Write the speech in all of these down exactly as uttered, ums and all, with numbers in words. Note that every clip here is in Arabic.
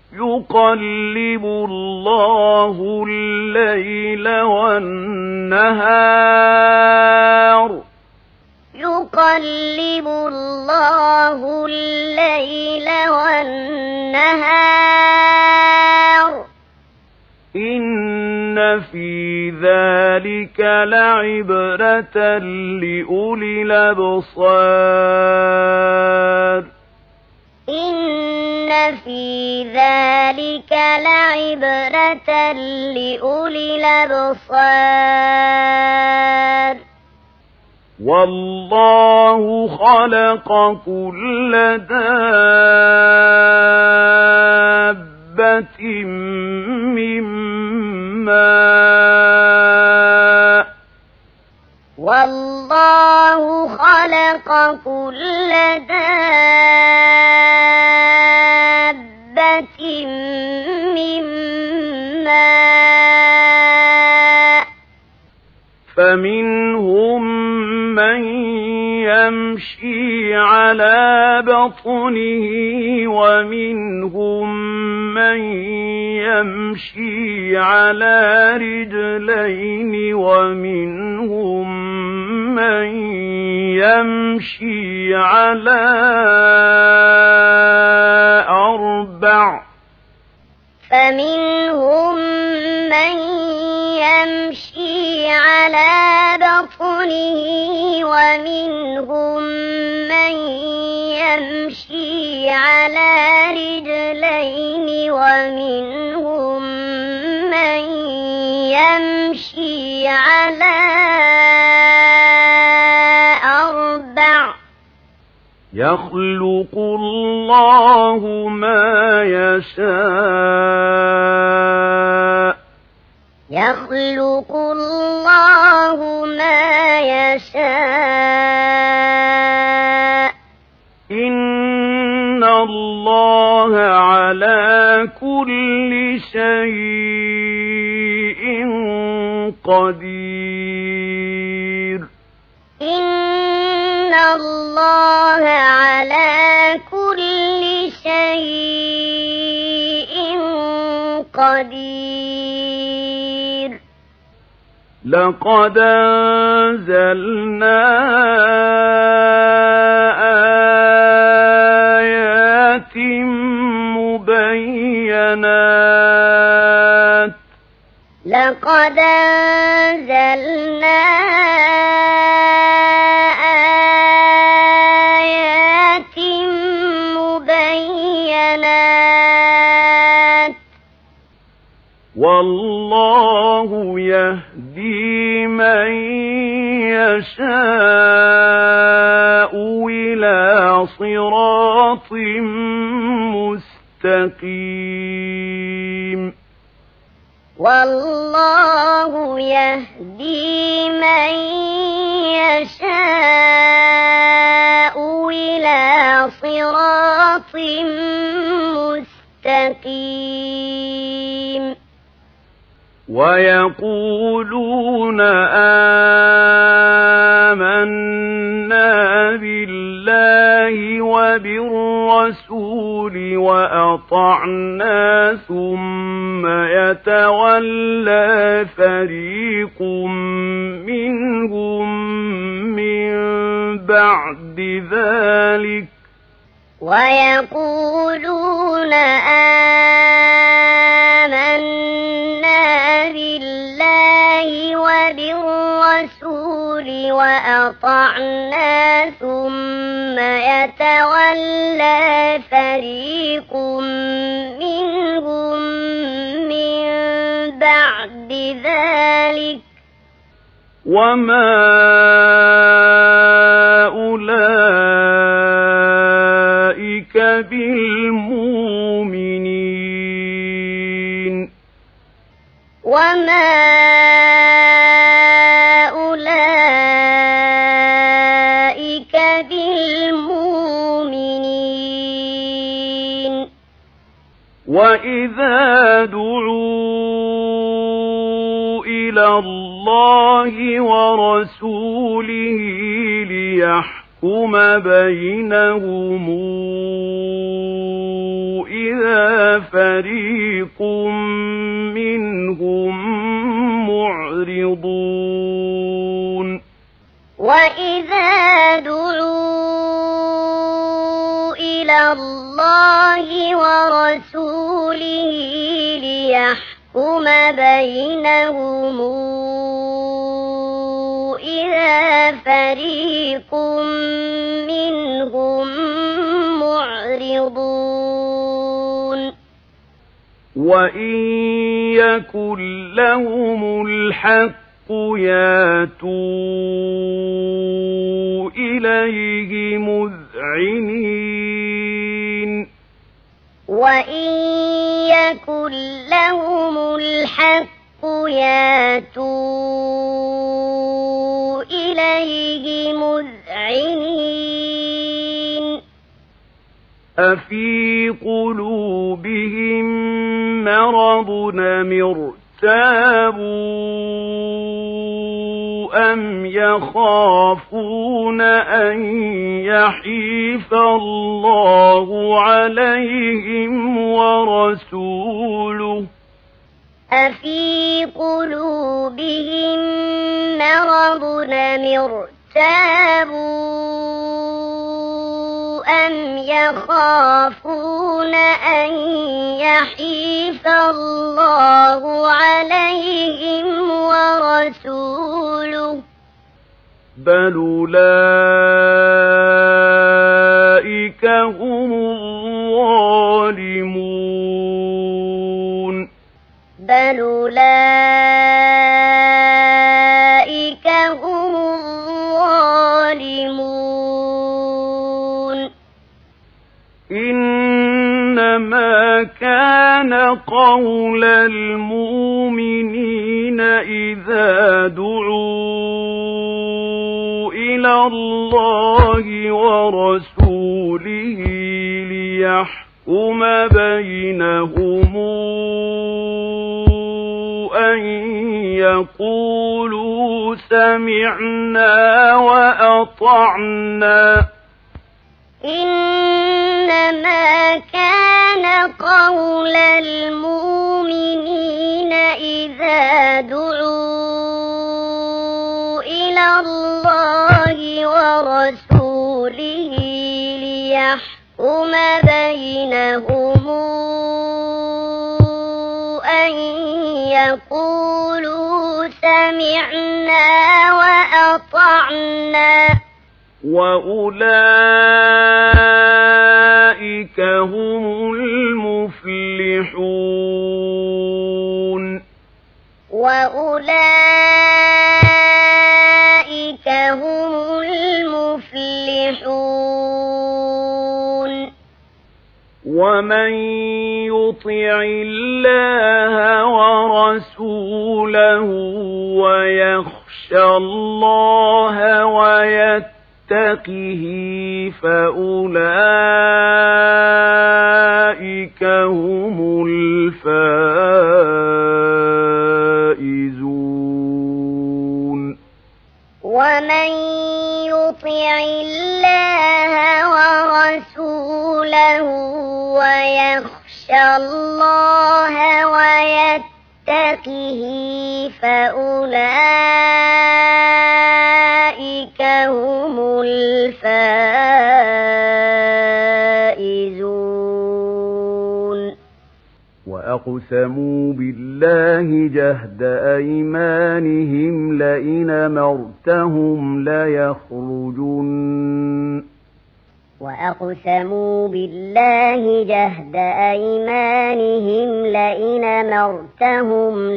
يقلب الله الليل والنهار يقلب الله الليل والنهار إن في ذلك لعبرة لأولي الأبصار إن في ذلك لعبرة لأولي الأبصار والله خلق كل دابة من ماء والله خلق كل دابة من ماء فمنهم من يمشي على بطنه ومنهم من يمشي على رجلين ومنهم من يمشي على أربع فمنهم من يمشي على بطنه ومنهم من يمشي على رجلين ومنهم من يمشي على أربع يخلق الله ما يشاء يخلق الله ما يشاء إن الله على كل شيء قدير إن الله على كل شيء قدير لقد أنزلنا آيات مبينات لقد أنزلنا آيات مبينات والله يهدي من يشاء إلى صراط مستقيم والله يهدي من يشاء إلى صراط مستقيم ويقولون آمنا بالله وبالرسول وأطعنا ثم يتولى فريق منهم من بعد ذلك ويقولون آمنا بالله وبالرسول وأطعنا ثم يتولى فريق منهم من بعد ذلك وما أولئك بالمؤمنين وما أولئك بالمؤمنين وإذا دعوا إلى الله ورسوله ليحكم بينهم إذا فريق منهم معرضون وإذا دعوا إلى الله ورسوله ليحكم بينهم إذا فريق منهم معرضون وإن يكن لهم الحق ياتوا إليه مذعنين وإن يكن لهم الحق ياتوا إليه مذعنين أفي قلوبهم مرض أم ارتابوا أم يخافون أن يحيف الله عليهم ورسوله أفي قلوبهم مرض أم ارتابوا أم يخافون أن يحيف الله عليهم ورسوله بل أولئك هم الظالمون بل أولئك هم الظالمون إنما كان قول المؤمنين إذا دعوا إلى الله ورسوله ليحكم بينهم أن يقولوا سمعنا وأطعنا إنما كان قول المؤمنين إذا دعوا إلى الله ورسوله ليحكم بينهم أن يقولوا سمعنا وأطعنا وأولئك هم المفلحون وأولئك هم المفلحون ومن يطع الله ورسوله ويخشى الله ويتقه فأولئك هم الفائزون ومن يطع الله ورسوله ويخشى الله ويتقه فأولئك هم الفائزون وأقسموا بالله جهد أيمانهم لئن أمرتهم ليخرجن وأقسموا بالله جهد أيمانهم لئن أمرتهم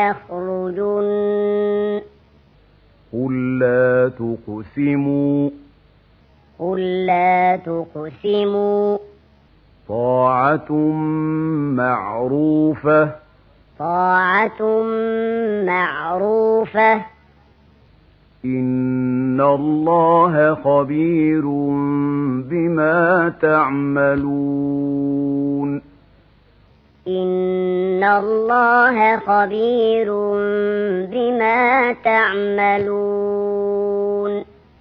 ليخرجن قل لا تقسموا قل لا تقسموا طاعة معروفة طاعة معروفة إن الله خبير بما تعملون إن الله خبير بما تعملون